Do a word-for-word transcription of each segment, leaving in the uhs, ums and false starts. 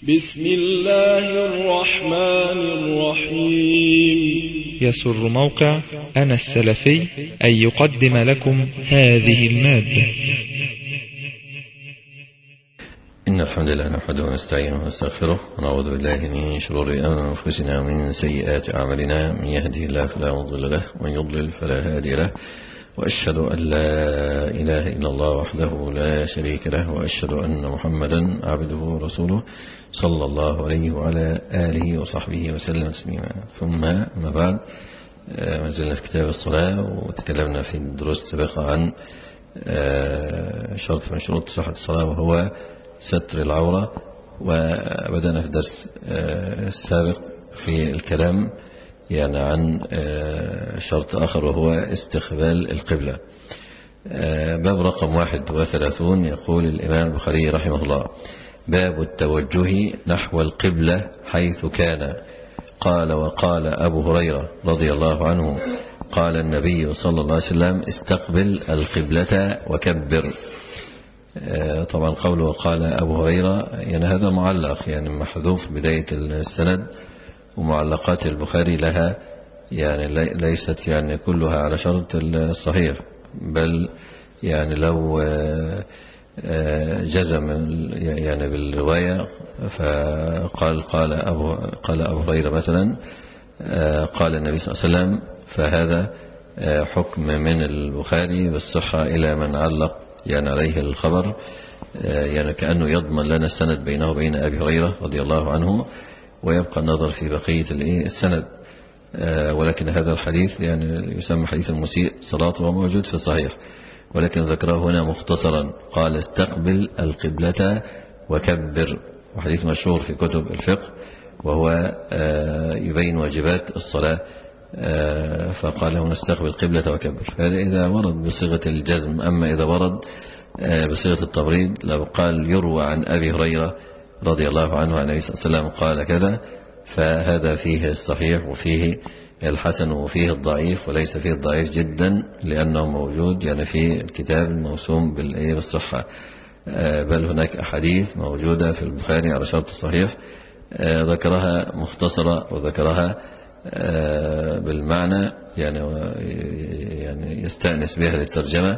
بسم الله الرحمن الرحيم. يسر موقع أنا السلفي أن يقدم لكم هذه المادة. إن الحمد لله نحمده ونستعينه ونستغفره ونعوذ بالله من شرور أنفسنا ومن سيئات أعمالنا، من يهده الله فلا مضل له ومن يضلل فلا هادي له، وأشهد أن لا إله إلا الله وحده لا شريك له، وأشهد أن محمدا عبده ورسوله صلى الله عليه وعلى آله وصحبه وسلم تسليما. ثم ما بعد، ما زلنا في كتاب الصلاة وتكلمنا في الدروس السابقة عن شرط من شروط صحة الصلاة وهو ستر العورة، وبدأنا في الدرس السابق في الكلام يعني عن شرط آخر وهو استقبال القبلة. باب رقم واحد وثلاثون، يقول الإمام البخاري رحمه الله: باب التوجه نحو القبلة حيث كان. قال: وقال أبو هريرة رضي الله عنه: قال النبي صلى الله عليه وسلم: استقبل القبلة وكبر. طبعا قوله وقال أبو هريرة يعني هذا معلق، يعني محذوف بداية السند، ومعلقات البخاري لها يعني ليست يعني كلها على شرط الصحيح، بل يعني لو جزم يعني بالرواية فقال قال أبو قال أبو هريرة مثلا قال النبي صلى الله عليه وسلم، فهذا حكم من البخاري بالصحة إلى من علق يعني عليه الخبر، يعني كأنه يضمن لنا السند بينه وبين أبي هريرة رضي الله عنه، ويبقى النظر في بقية السند. ولكن هذا الحديث يعني يسمى حديث المسيء صلاته، وموجود في الصحيح، ولكن ذكره هنا مختصرا، قال: استقبل القبلة وكبر، وحديث مشهور في كتب الفقه، وهو يبين واجبات الصلاة، فقال هنا: استقبل القبلة وكبر. فهذا إذا ورد بصيغة الجزم. أما إذا ورد بصيغة التبريد، لو قال يروى عن أبي هريرة رضي الله عنه عن النبي صلى الله عليه وسلم قال كذا، فهذا فيه الصحيح وفيه الحسن وفيه الضعيف، وليس فيه الضعيف جدا لأنه موجود يعني في الكتاب الموسوم بالصحة، بل هناك أحاديث موجودة في البخاري على شرط الصحيح ذكرها مختصرة وذكرها بالمعنى يعني يعني يستأنس بها للترجمة،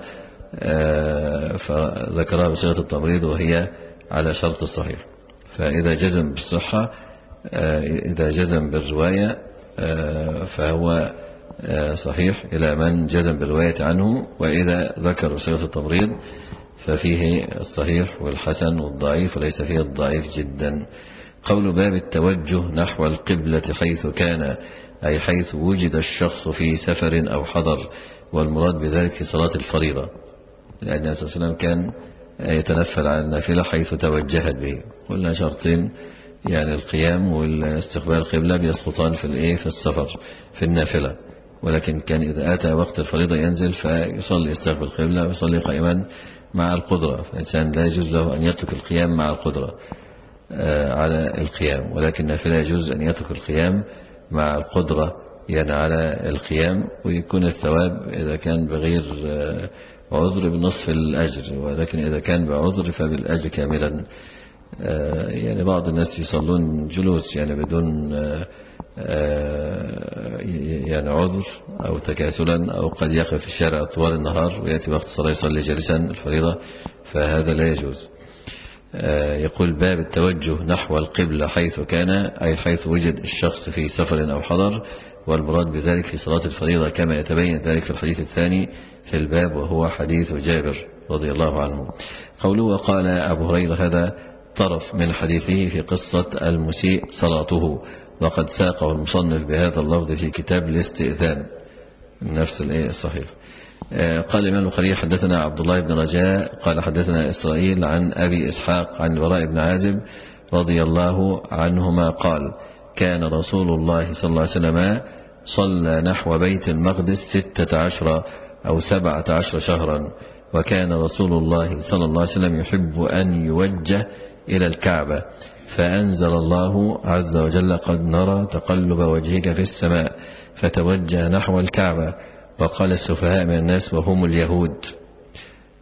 فذكرها بصيغة التمريض وهي على شرط الصحيح. فإذا جزم بالصحة، إذا جزم بالرواية فهو صحيح إلى من جزم بالرواية عنه، وإذا ذكر بصيغة التمريض ففيه الصحيح والحسن والضعيف، وليس فيه الضعيف جدا. قول باب التوجه نحو القبلة حيث كان، أي حيث وجد الشخص في سفر أو حضر، والمراد بذلك في صلاة الفريضة، لأن النبي صلى الله عليه وسلم كان يتنفل عن النافلة حيث توجهت به. قلنا شرطين، يعني القيام والاستقبال القبلة بيسقطان في الايه في السفر في النافلة، ولكن كان إذا أتى وقت الفريضة ينزل فيصلي يستقبل القبلة ويصلي قائما مع القدرة، فالإنسان لا يجوز له أن يترك القيام مع القدرة على القيام، ولكن النافلة يجوز أن يترك القيام مع القدرة يعني على القيام، ويكون الثواب إذا كان بغير عذر بنصف الأجر، ولكن إذا كان بعذر فبالأجر كاملا. يعني بعض الناس يصلون جلوس يعني بدون يعني عذر أو تكاسلا، أو قد يقف في الشارع طوال النهار ويأتي وقت الصلاة يصلي جالسا الفريضة، فهذا لا يجوز. يقول باب التوجه نحو القبلة حيث كان، أي حيث وجد الشخص في سفر أو حضر، والمراد بذلك في صلاة الفريضة، كما يتبين ذلك في الحديث الثاني في الباب وهو حديث جابر رضي الله عنه. قوله وقال أبو هريرة، هذا طرف من حديثه في قصة المسيء صلاته، وقد ساقه المصنف بهذا اللفظ في كتاب الاستئذان، نفس الصحيح. قال الإمام البخاري: حدثنا عبد الله بن رجاء قال حدثنا إسرائيل عن أبي إسحاق عن البراء بن عازب رضي الله عنهما قال: كان رسول الله صلى الله عليه وسلم صلى نحو بيت المقدس ستة عشر أو سبعة عشر شهرا، وكان رسول الله صلى الله عليه وسلم يحب أن يوجه إلى الكعبة، فأنزل الله عز وجل: قد نرى تقلب وجهك في السماء، فتوجه نحو الكعبة. وقال السفهاء من الناس وهم اليهود،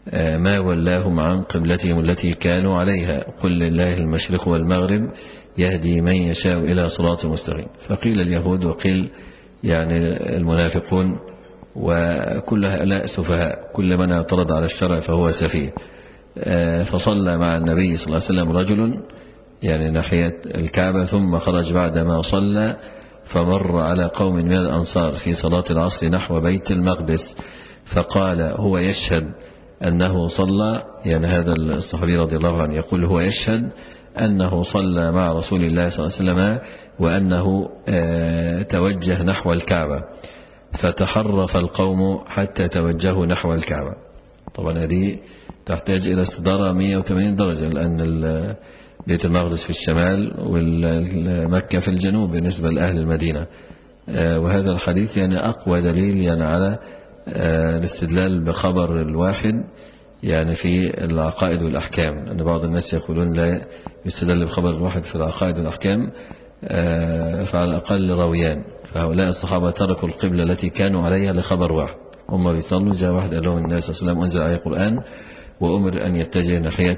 ما ولاهم عن قبلتهم التي كانوا عليها، قل لله المشرق والمغرب يهدي من يشاء إلى صراط مستقيم. فقيل اليهود وقيل يعني المنافقون، وكل هؤلاء سفهاء، كل من اعترض على الشرع فهو سفيه. فصلى مع النبي صلى الله عليه وسلم رجل يعني ناحية الكعبة، ثم خرج بعدما صلى فمر على قوم من الأنصار في صلاة العصر نحو بيت المقدس، فقال هو يشهد أنه صلى، يعني هذا الصحابي رضي الله عنه يقول هو يشهد أنه صلى مع رسول الله صلى الله عليه وسلم وأنه توجه نحو الكعبة، فتحرف القوم حتى توجهوا نحو الكعبة. طبعا هذه تحتاج إلى استدارة مئة وثمانين درجة، لأن بيت المقدس في الشمال والمكة في الجنوب بالنسبة لأهل المدينة. وهذا الحديث يعني أقوى دليل يعني على الاستدلال بخبر الواحد يعني في العقائد والأحكام، لأن بعض الناس يقولون لا يستدل بخبر الواحد في العقائد والأحكام، فعلى الأقل رويان. فهؤلاء الصحابة تركوا القبلة التي كانوا عليها لخبر واحد، هم بيصلوا جاء واحد قال لهم النبي صلى الله عليه وسلم أنزل عليه القرآن وأمر أن يتجه ناحية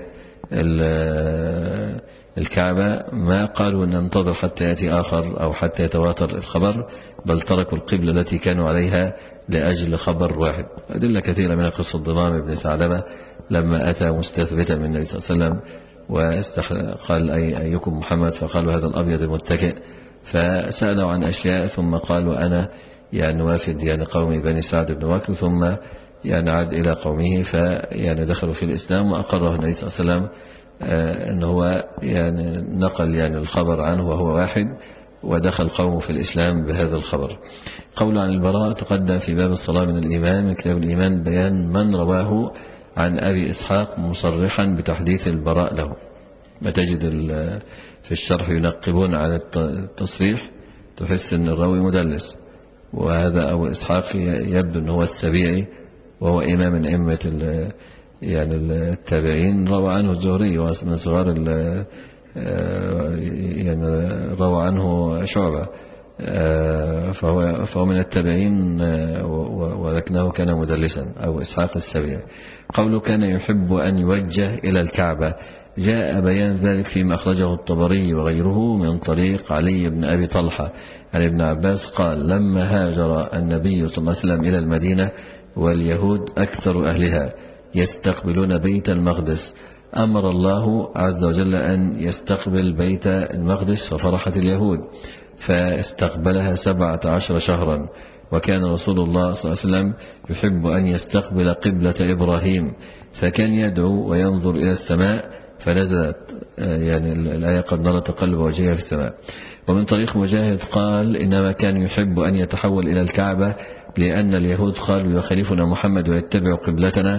الكعبة، ما قالوا أن ننتظر حتى يأتي آخر أو حتى يتواتر الخبر، بل تركوا القبلة التي كانوا عليها لأجل خبر واحد. أدلة كثيرة من قصة ضمام بن ثعلبة لما أتى مستثبتا من النبي صلى الله عليه وسلم وقال أي أيكم محمد، فقالوا هذا الأبيض المتكئ، فسألوا عن أشياء ثم قالوا أنا يعني وافد يعني قومي بني سعد بن بكر، ثم يعني عاد إلى قومه فيعني دخلوا في الإسلام، وأقره النبي صلى الله عليه وسلم أنه هو يعني نقل يعني الخبر عنه وهو واحد، ودخل قومه في الإسلام بهذا الخبر. قول عن البراء تقدم في باب الصلاة من الإيمان، من كتاب الإيمان بيان من رواه عن أبي إسحاق مصرحا بتحديث البراء له. ما تجد في الشرح ينقبون عن التصريح تحس أن الراوي مدلس، وهذا أبو إسحاق يبدو أنه هو السبيعي وهو إمام من أئمة يعني التابعين، روى عنه الزهري ومن صغار يعني روى عنه شعبة، فهو, فهو من التابعين ولكنه كان مدلسا أو إسحاق السبيعي. قوله كان يحب أن يوجه إلى الكعبة، جاء بيان ذلك فيما أخرجه الطبري وغيره من طريق علي بن أبي طلحة عن ابن عباس قال لما هاجر النبي صلى الله عليه وسلم إلى المدينة واليهود أكثر أهلها يستقبلون بيت المقدس، أمر الله عز وجل أن يستقبل بيت المقدس، ففرحت اليهود فاستقبلها سبعة عشر شهرا. وكان رسول الله صلى الله عليه وسلم يحب أن يستقبل قبلة إبراهيم، فكان يدعو وينظر إلى السماء، فنزلت يعني الآية قد نرى تقلب وجهها في السماء. ومن طريق مجاهد قال إنما كان يحب أن يتحول إلى الكعبة لأن اليهود قالوا يخالفنا محمد ويتبع قبلتنا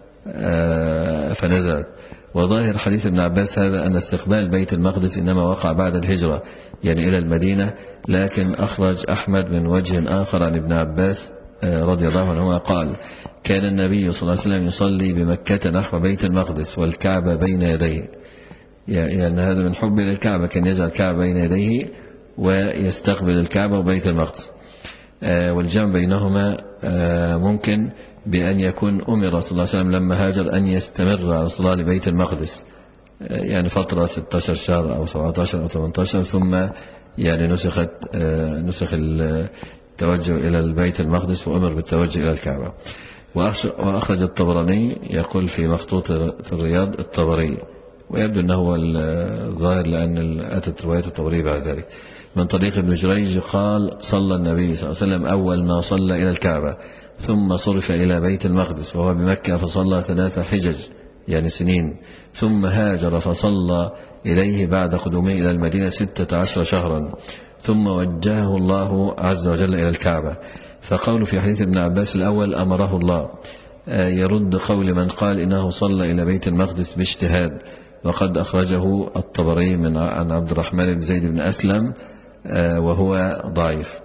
فنزلت. وظاهر حديث ابن عباس هذا أن استقبال بيت المقدس إنما وقع بعد الهجرة يعني إلى المدينة، لكن أخرج أحمد من وجه آخر عن ابن عباس رضي الله عنه قال كان النبي صلى الله عليه وسلم يصلي بمكة نحو بيت المقدس والكعبة بين يديه، يعني هذا من حب للكعبة، كان يجعل الكعبة بين يديه ويستقبل الكعبة وبيت المقدس. والجمع بينهما ممكن بأن يكون أمر صلى الله عليه وسلم لما هاجر أن يستمر على الصلاة لبيت المقدس يعني فترة ستة عشر شهر أو سبعة عشر أو ثمانية عشر، ثم يعني نسخت نسخ التوجه إلى البيت المقدس وأمر بالتوجه إلى الكعبة. وأخرج الطبراني يقول في مخطوط في الرياض الطبري، ويبدو أنه هو الظاهر لأن أتت رواية الطبري بعد ذلك من طريق ابن جريج قال صلى النبي صلى الله عليه وسلم أول ما صلى إلى الكعبة ثم صرف إلى بيت المقدس وهو بمكة فصلى ثلاث حجج يعني سنين، ثم هاجر فصلى إليه بعد قدومه إلى المدينة ستة عشر شهرا، ثم وجهه الله عز وجل إلى الكعبة. فقول في حديث ابن عباس الأول أمره الله يرد قول من قال إنه صلى إلى بيت المقدس باجتهاد، وقد أخرجه الطبري من عن عبد الرحمن بن زيد بن أسلم وهو ضعيف.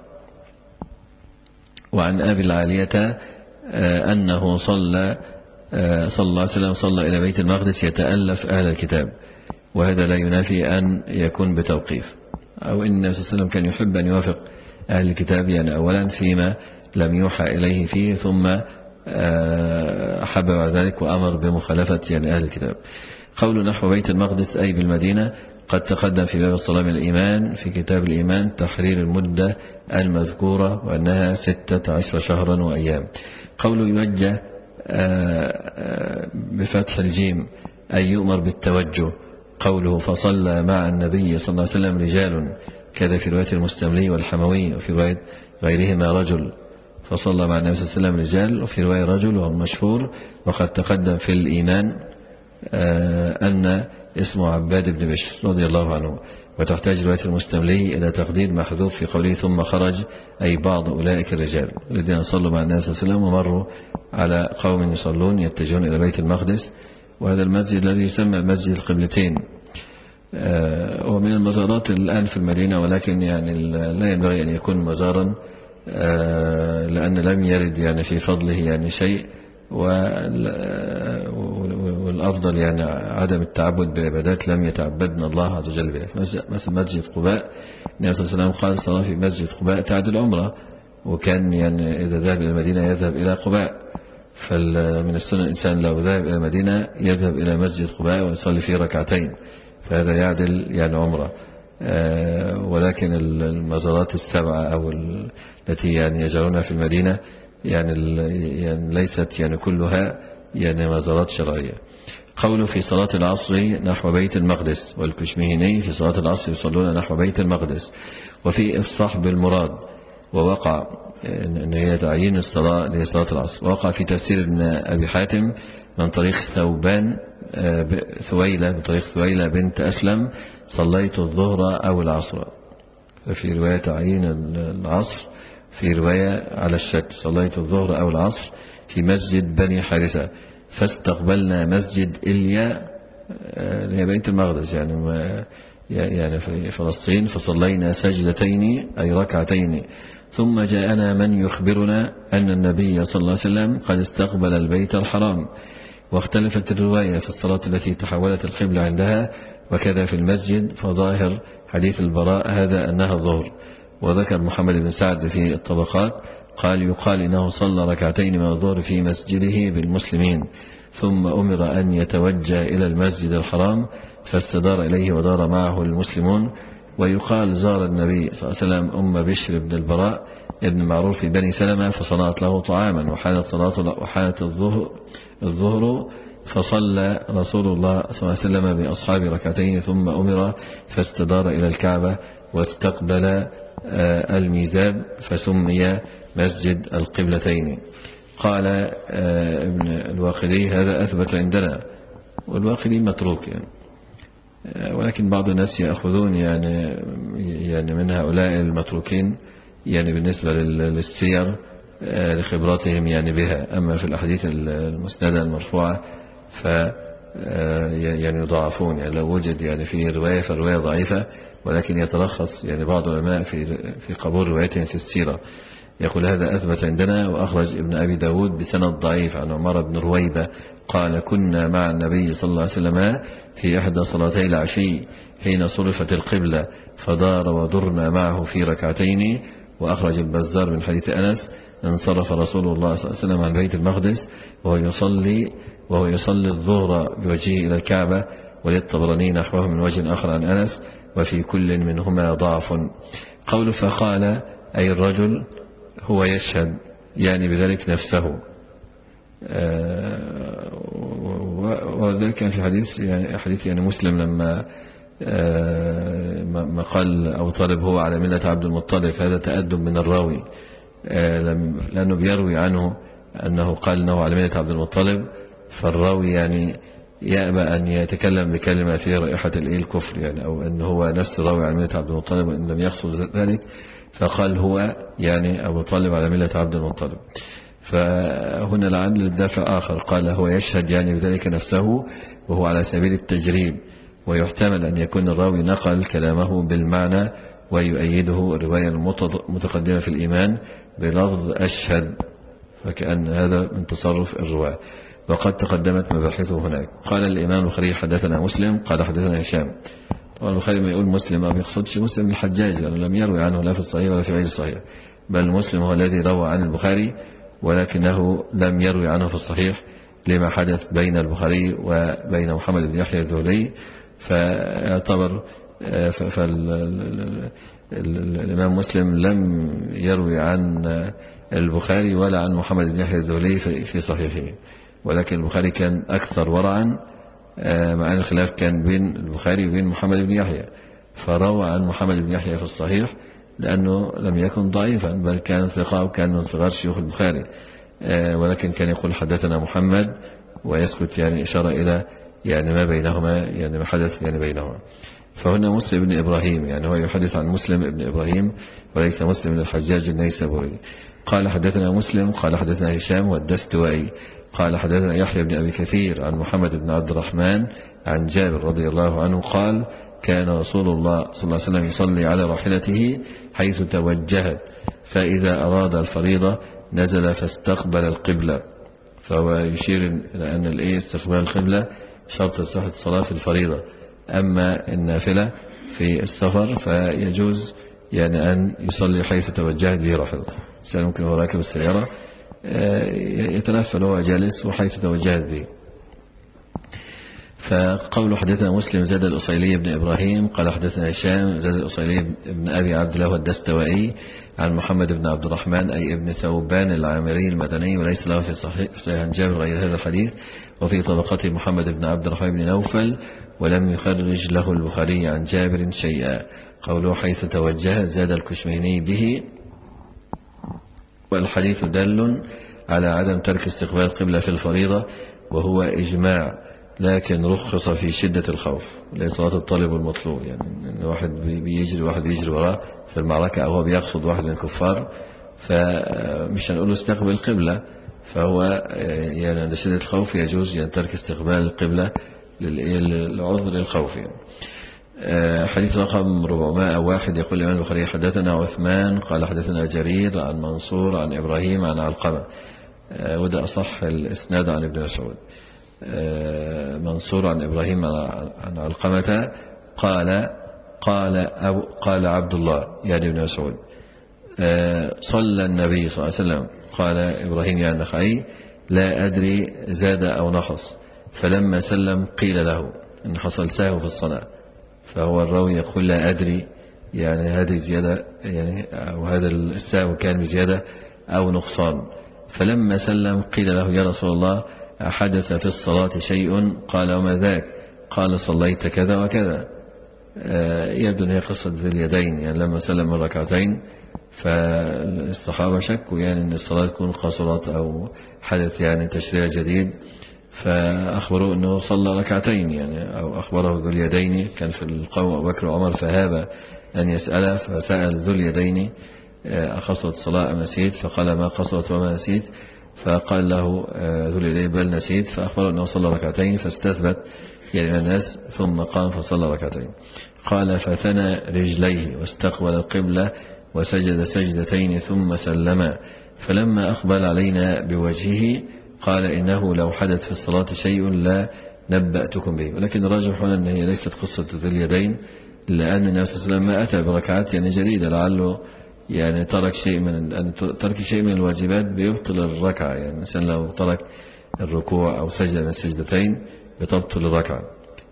وعن أبي العالية أنه صلى صلى الله عليه وسلم صلى إلى بيت المقدس يتألف أهل الكتاب، وهذا لا ينافي أن يكون بتوقيف، أو إن النبي صلى الله عليه وسلم كان يحب أن يوافق أهل الكتاب يعني أولا فيما لم يوحى إليه فيه، ثم أحب بعد ذلك وأمر بمخالفة يعني أهل الكتاب. قول نحو بيت المقدس أي بالمدينة قد تقدم في باب الصلاة من الإيمان في كتاب الإيمان تحرير المدة المذكورة وأنها ستة عشر شهرا وأيام. قول يوجه بفتح الجيم أي يؤمر بالتوجه. قوله فصلى مع النبي صلى الله عليه وسلم رجال كذا في رواية المستملي والحموي وفي رواية غيرهما رجل فصلى مع النبي صلى الله عليه وسلم رجال وفي رواية رجل وهو مشهور. وقد تقدم في الإيمان أن اسمه عباد بن بشر رضي الله عنه. وتحتاج رواية المستملي إلى تقدير محذوف في قوله ثم خرج أي بعض أولئك الرجال الذين صلوا مع النبي صلى الله عليه وسلم ومروا على قوم يصلون يتجهون إلى بيت المقدس. وهذا المسجد الذي يسمى مسجد القبلتين هو من المزارات الآن في المدينة ولكن يعني لا ينبغي أن يكون مزارا لأن لم يرد يعني في فضله يعني شيء والأفضل يعني عدم التعبد بعبادات لم يتعبدنا الله عز وجل بها. مثل مسجد قباء النبي صلى الله عليه وسلم قال الصلاة في مسجد قباء تعدل عمرة وكان يعني إذا ذهب إلى المدينة يذهب إلى قباء. فمن السنة الإنسان لو ذهب إلى المدينة يذهب إلى مسجد قباء ويصلي فيه ركعتين فهذا يعدل يعني عمرة. ولكن المزارات السبعة أو التي يعني يجعلونها في المدينة يعني, يعني ليست يعني كلها يعني مزارات شرعية. قوله في صلاة العصر نحو بيت المقدس والكشميهني في صلاة العصر يصلون نحو بيت المقدس. وفي إفصاح بالمراد ووقع أن هي تعيين الصلاة لصلاة العصر. ووقع في تفسير ابن أبي حاتم من طريق ثوبان ثويلة من طريق ثويلة بنت أسلم صليت الظهر أو العصر. في رواية تعيين العصر في رواية على الشك صليت الظهر أو العصر في مسجد بني حارثة فاستقبلنا مسجد إليا اللي هي بيت المقدس يعني يعني في فلسطين فصلينا سجدتين أي ركعتين ثم جاءنا من يخبرنا أن النبي صلى الله عليه وسلم قد استقبل البيت الحرام. واختلفت الرواية في الصلاة التي تحولت القبلة عندها وكذا في المسجد فظاهر حديث البراء هذا أنها الظهر. وذكر محمد بن سعد في الطبقات قال يقال إنه صلى ركعتين من الظهر في مسجده بالمسلمين ثم أمر أن يتوجه إلى المسجد الحرام فاستدار إليه ودار معه المسلمون. ويقال زار النبي صلى الله عليه وسلم أم بشر بن البراء ابن معروف في بني سلمة فصنعت له طعاما وحانت صلاة وحانت الظهر, الظهر فصلى رسول الله صلى الله عليه وسلم بأصحاب ركعتين ثم أمر فاستدار إلى الكعبة واستقبل الميزاب فسمي مسجد القبلتين. قال ابن الواقدي هذا أثبت عندنا والواقدي متروك يعني ولكن بعض الناس يأخذون يعني يعني من هؤلاء المتروكين يعني بالنسبة للسير لخبراتهم يعني بها. أما في الأحاديث المسندة المرفوعة ف يعني يضاعفون يعني لو وجد يعني في رواية فالرواية ضعيفة ولكن يترخص يعني بعض العلماء في في قبول روايتهم في السيرة. يقول هذا أثبت عندنا. وأخرج ابن أبي داود بسند ضعيف عن عمر بن رويبة قال كنا مع النبي صلى الله عليه وسلم في إحدى صلاتي العشي حين صرفت القبلة فدار ودرنا معه في ركعتين. وأخرج البزار من حديث أنس انصرف رسول الله صلى الله عليه وسلم عن بيت المقدس وهو يصلي وهو يصلي الظهر بوجهه إلى الكعبة. وللطبراني نحوه من وجه آخر عن أنس وفي كل منهما ضعف. قول فقال أي الرجل هو يشهد يعني بذلك نفسه. وذلك كان في حديث يعني حديث يعني مسلم لما ما قال أو طالب هو على ملة عبد المطلب هذا تأدب من الراوي لأنه بيروي عنه أنه قال أنه على ملة عبد المطلب فالراوي يعني يأبى أن يتكلم بكلمة فيها رائحة الكفر يعني أو أنه هو نفس الراوي على ملة عبد المطلب وإن لم يقصد ذلك فقال هو يعني أبو طالب على ملة عبد المطلب. فهنا لعل الدافع آخر قال هو يشهد يعني بذلك نفسه وهو على سبيل التجريد. ويحتمل أن يكون الراوي نقل كلامه بالمعنى ويؤيده الرواية المتقدمة في الإيمان بلفظ أشهد فكأن هذا من تصرف الرواة. وقد تقدمت مباحثه هناك. قال الإمام البخاري حدثنا مسلم قال حدثنا هشام. طبعا البخاري ما يقول مسلم ما بيقصدش مسلم الحجاج لأنه لم يروي عنه لا في الصحيح ولا في غير الصحيح بل مسلم هو الذي روى عن البخاري ولكنه لم يروي عنه في الصحيح لما حدث بين البخاري وبين محمد بن يحيى الذهلي، فيعتبر فالإمام مسلم لم يروي عن البخاري ولا عن محمد بن يحيى الذهلي في صحيحه، ولكن البخاري كان أكثر ورعا، مع أن الخلاف كان بين البخاري وبين محمد بن يحيى، فروى عن محمد بن يحيى في الصحيح لأنه لم يكن ضعيفا بل كان ثقة وكان من صغار شيوخ البخاري، ولكن كان يقول حدثنا محمد ويسكت، يعني إشارة إلى يعني ما بينهما، يعني ما حدث يعني بينهما. فهنا مسلم بن إبراهيم، يعني هو يحدث عن مسلم بن إبراهيم وليس مسلم بن الحجاج النيسابوري. قال حدثنا مسلم قال حدثنا هشام والدستوائي قال حدثنا يحيى بن أبي كثير عن محمد بن عبد الرحمن عن جابر رضي الله عنه قال كان رسول الله صلى الله عليه وسلم يصلي على راحلته حيث توجهت، فإذا أراد الفريضة نزل فاستقبل القبلة. فهو يشير إلى أن الإيه استقبال القبلة شرط صحة الصلاة في الفريضة، أما النافلة في السفر فيجوز يعني أن يصلي حيث توجهت به راحلته. الإنسان ممكن هو راكب السيارة يتنفل وهو جالس وحيث توجهت به. فقول حدثنا مسلم زاد الأصيلي بن إبراهيم قال حدثنا هشام زاد الأصيلي بن أبي عبد الله الدستوائي عن محمد بن عبد الرحمن أي ابن ثوبان العامري المدني، وليس له في صحيح صحيح جابر غير هذا الحديث، وفي طبقته محمد بن عبد الرحمن بن نوفل، ولم يخرج له البخاري عن جابر شيئا. قوله حيث توجه زاد الكشميهني به، والحديث دل على عدم ترك استقبال القبلة في الفريضة، وهو إجماع، لكن رخص في شدة الخوف لصلاة الطالب المطلوب، يعني إن واحد بيجري واحد بيجري وراه في المعركة أو هو بيقصد واحد من الكفار، فمش هنقول له استقبل القبلة، فهو يعني عند شدة الخوف يجوز يعني ترك استقبال القبلة للعذر الخوف. يعني حديث رقم أربعمائة وواحد يقول الإمام البخاري حدثنا عثمان قال حدثنا جرير عن منصور عن إبراهيم عن علقمة، وده أصح الإسناد عن ابن مسعود. منصور عن إبراهيم عن علقمة قال قال أبو قال عبد الله يعني ابن مسعود صلى النبي صلى الله عليه وسلم، قال إبراهيم يعني النخعي لا أدري زاد أو نقص، فلما سلم قيل له إن حصل سهو في الصلاة، فهو الراوي يقول لا أدري، يعني هذه زيادة يعني أو هذا السهو كان بزيادة أو نقصان. فلما سلم قيل له يا رسول الله أحدث في الصلاة شيء؟ قال وما ذاك؟ قال صليت كذا وكذا. يبدو أن هي قصة ذي اليدين، يعني لما سلم من ركعتين فالصحابة شكوا يعني أن الصلاة تكون قصرت أو حدث يعني تشريع جديد، فأخبروا أنه صلى ركعتين، يعني أو أخبره ذو اليدين كان في القوم أبو بكر وعمر، فهاب أن يسأل، فسأل ذو اليدين أقصرت الصلاة أم نسيت؟ فقال ما قصرت وما نسيت، فقال له ذو اليدين بل نسيت، فأخبره أنه صلى ركعتين، فاستثبت يعني الناس ثم قام فصلى ركعتين. قال فثنى رجليه واستقبل القبلة وسجد سجدتين ثم سلم، فلما أقبل علينا بوجهه قال إنه لو حدث في الصلاة شيء لا نبأتكم به. ولكن الراجح هنا أن هي ليست قصة ذي اليدين، لأن النبي صلى الله عليه وسلم ما أتى بركعات يعني جديدة، لعله يعني ترك شيء من أن ترك شيء من الواجبات بيبطل الركعة، يعني الإنسان لو ترك الركوع أو سجدة من السجدتين بتبطل الركعة.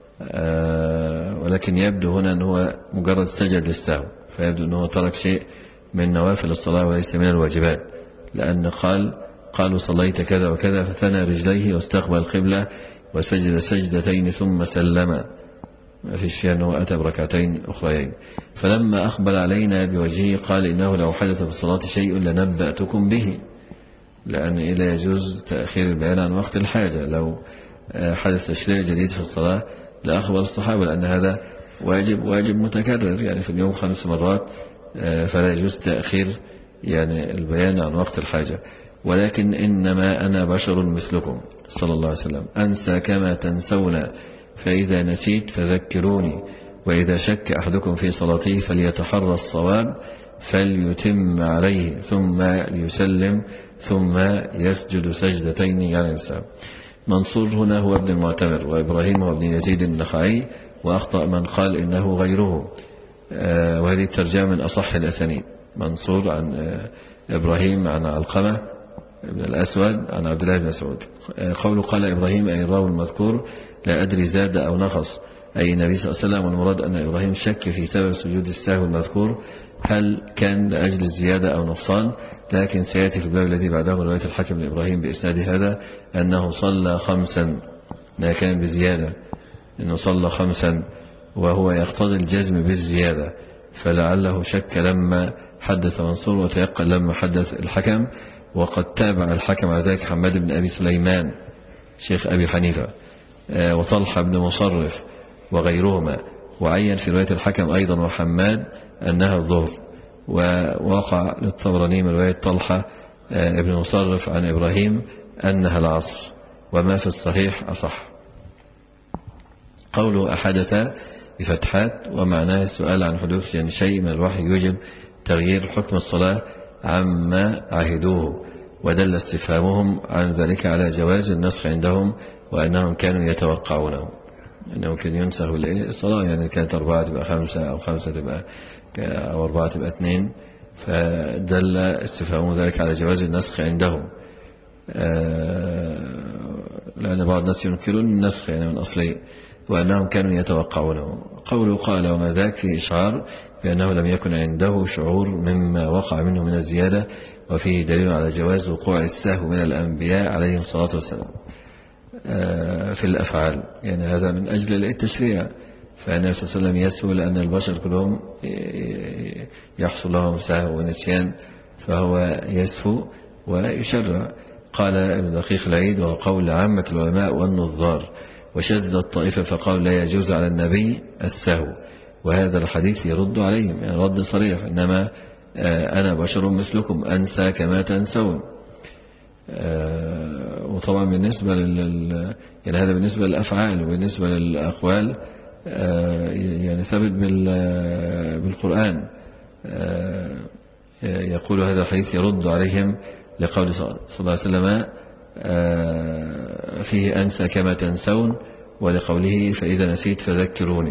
آه ولكن يبدو هنا أنه هو مجرد سجد للسهو، فيبدو أنه ترك شيء من نوافل الصلاة وليس من الواجبات، لأن قال قالوا صليت كذا وكذا فثنى رجليه واستقبل القبلة وسجد سجدتين ثم سلم، ما فيش فيها أنه أتى بركعتين أخريين. فلما أقبل علينا بوجهه قال إنه لو حدث في الصلاة شيء لنبأتكم به، لأن إلا يجوز تأخير البيان عن وقت الحاجة، لو حدث تشريع جديد في الصلاة لأخبر الصحابة، لأن هذا واجب واجب متكرر يعني في اليوم خمس مرات، فلا يجوز تأخير يعني البيان عن وقت الحاجة. ولكن إنما أنا بشر مثلكم صلى الله عليه وسلم أنسى كما تنسون، فإذا نسيت فذكروني، وإذا شك أحدكم في صلاته فليتحرى الصواب فليتم عليه ثم ليسلم ثم يسجد سجدتين يعني السلام. منصور هنا هو ابن المعتمر، وإبراهيم هو ابن يزيد النخعي، وأخطأ من قال إنه غيره، آه وهذه الترجمة من أصح الأسانيد. منصور عن آه إبراهيم عن علقمة بن الأسود عن عبد الله بن مسعود. قوله قال إبراهيم أي الراوي المذكور لا أدري زاد أو نقص أي النبي صلى الله عليه وسلم، والمراد أن إبراهيم شك في سبب سجود السهو المذكور هل كان لأجل الزيادة أو نقصان، لكن سيأتي في الباب الذي بعده رواية الحاكم بن إبراهيم بإسناد هذا أنه صلى خمسا، لا كان بزيادة، أنه صلى خمسا وهو يقتضي الجزم بالزيادة، فلعله شك لما حدث منصور وتيقن لما حدث الحكم. وقد تابع الحكم على ذلك حماد بن أبي سليمان شيخ أبي حنيفة وطلحة بن مصرف وغيرهما، وعين في رواية الحكم أيضا وحماد أنها الظهر، ووقع للطبراني من رواية طلحة ابن مصرف عن إبراهيم أنها العصر، وما في الصحيح أصح. قوله أحدث بفتحات ومعناه السؤال عن حدوث يعني شيء من الوحي يوجب تغيير حكم الصلاة عما عهدوه، ودل استفهامهم عن ذلك على جواز النسخ عندهم وأنهم كانوا يتوقعونه، أنه ممكن ينسخ الصلاة، يعني كانت أربعة تبقى خمسة أو خمسة تبقى أو أربعة تبقى اثنين، فدل استفهامهم ذلك على جواز النسخ عندهم، لأن بعض الناس ينكرون النسخ يعني من أصله وأنهم كانوا يتوقعونه. قوله قال وما ذاك في إشعار بأنه لم يكن عنده شعور مما وقع منه من الزيادة، وفيه دليل على جواز وقوع السهو من الأنبياء عليهم الصلاة والسلام في الأفعال، يعني هذا من أجل التشريع، فالنبي صلى الله عليه وسلم يسهو لأن البشر كلهم يحصل لهم سهو ونسيان، فهو يسهو ويشرع. قال ابن دقيق العيد وهو قول عامة العلماء والنظار، وشدد الطائفة فقال لا يجوز على النبي السهو، وهذا الحديث يرد عليهم يعني رد صريح، إنما أنا بشر مثلكم أنسى كما تنسون. وطبعا بالنسبة لل يعني هذا بالنسبة للأفعال، وبالنسبة للأقوال يعني ثبت بالقرآن. يقول هذا الحديث يرد عليهم لقول صلى الله عليه وسلم فيه أنسى كما تنسون، ولقوله فإذا نسيت فذكروني،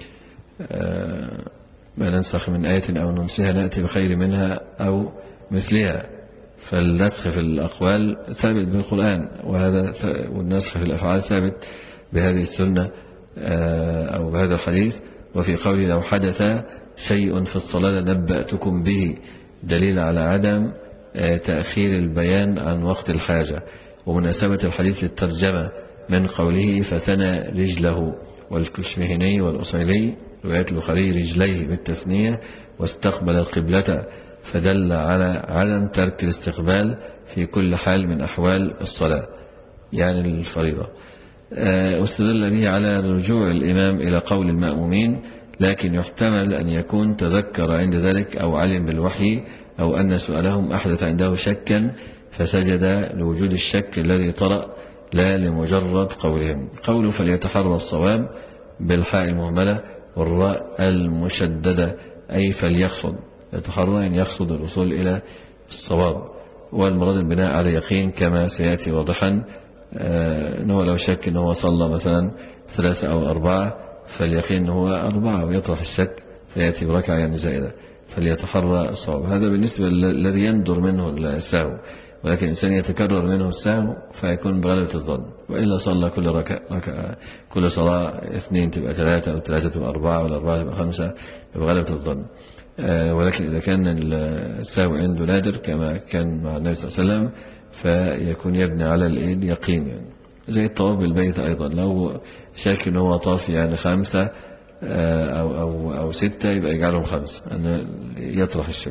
ما ننسخ من آية أو ننسيها نأتي بخير منها أو مثلها. فالنسخ في الأقوال ثابت بالقرآن، وهذا والنسخ في الأفعال ثابت بهذه السنة أو بهذا الحديث. وفي قوله لو حدث شيء في الصلاة لنبأتكم به دليل على عدم تأخير البيان عن وقت الحاجة، ومناسبة الحديث للترجمة من قوله فثنى رجله، والكشمهني والأصيلي رواية البخاري رجليه بالتثنية واستقبل القبلة، فدل على عدم ترك الاستقبال في كل حال من أحوال الصلاة يعني الفريضة. واستدل به على رجوع الإمام إلى قول المأمومين، لكن يحتمل أن يكون تذكر عند ذلك أو علم بالوحي، أو أن سؤالهم أحدث عنده شكا فسجد لوجود الشك الذي طرأ لا لمجرد قولهم. قوله فليتحرى الصواب بالحاء المهملة والراء المشددة أي فليقصد، يتحرى أن يقصد الوصول إلى الصواب، والمراد البناء على يقين كما سيأتي واضحا، أنه لو شك أنه صلى مثلا ثلاثة أو أربعة فاليقين أنه أربعة ويطرح الشك فيأتي بركعة يعني زائدة، فليتحرى الصواب. هذا بالنسبة الذي يندر منه السهو، ولكن الإنسان يتكرر منه السهو فيكون بغلبة الظن، وإلا صلى كل ركعة ركعة كل صلاة اثنين تبقى ثلاثة أو ثلاثة تبقى أربعة ولا أربعة تبقى خمسة بغلبة الظن. ولكن إذا كان السهو عنده نادر كما كان مع النبي صلى الله عليه وسلم فيكون يبني على اليقين، يعني زي الطواف بالبيت أيضا، لو شاك إنه هو طاف يعني خمسة أو أو أو ستة يبقى يجعلهم خمسة، أن يطرح الشك.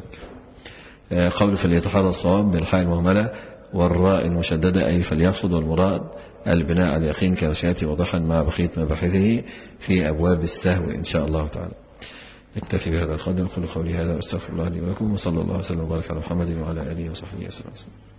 قول فليتحرى الصواب بالحاء المهملة والراء المشددة أي فليقصد، والمراد البناء على اليقين كما سيأتي واضحا مع بقية مباحثه في أبواب السهو إن شاء الله تعالى. نكتفي بهذا القدر، كل قولي هذا واستغفر الله لي ولكم، وصلى الله وسلم وبارك على محمد وعلى آله وصحبه وسلم.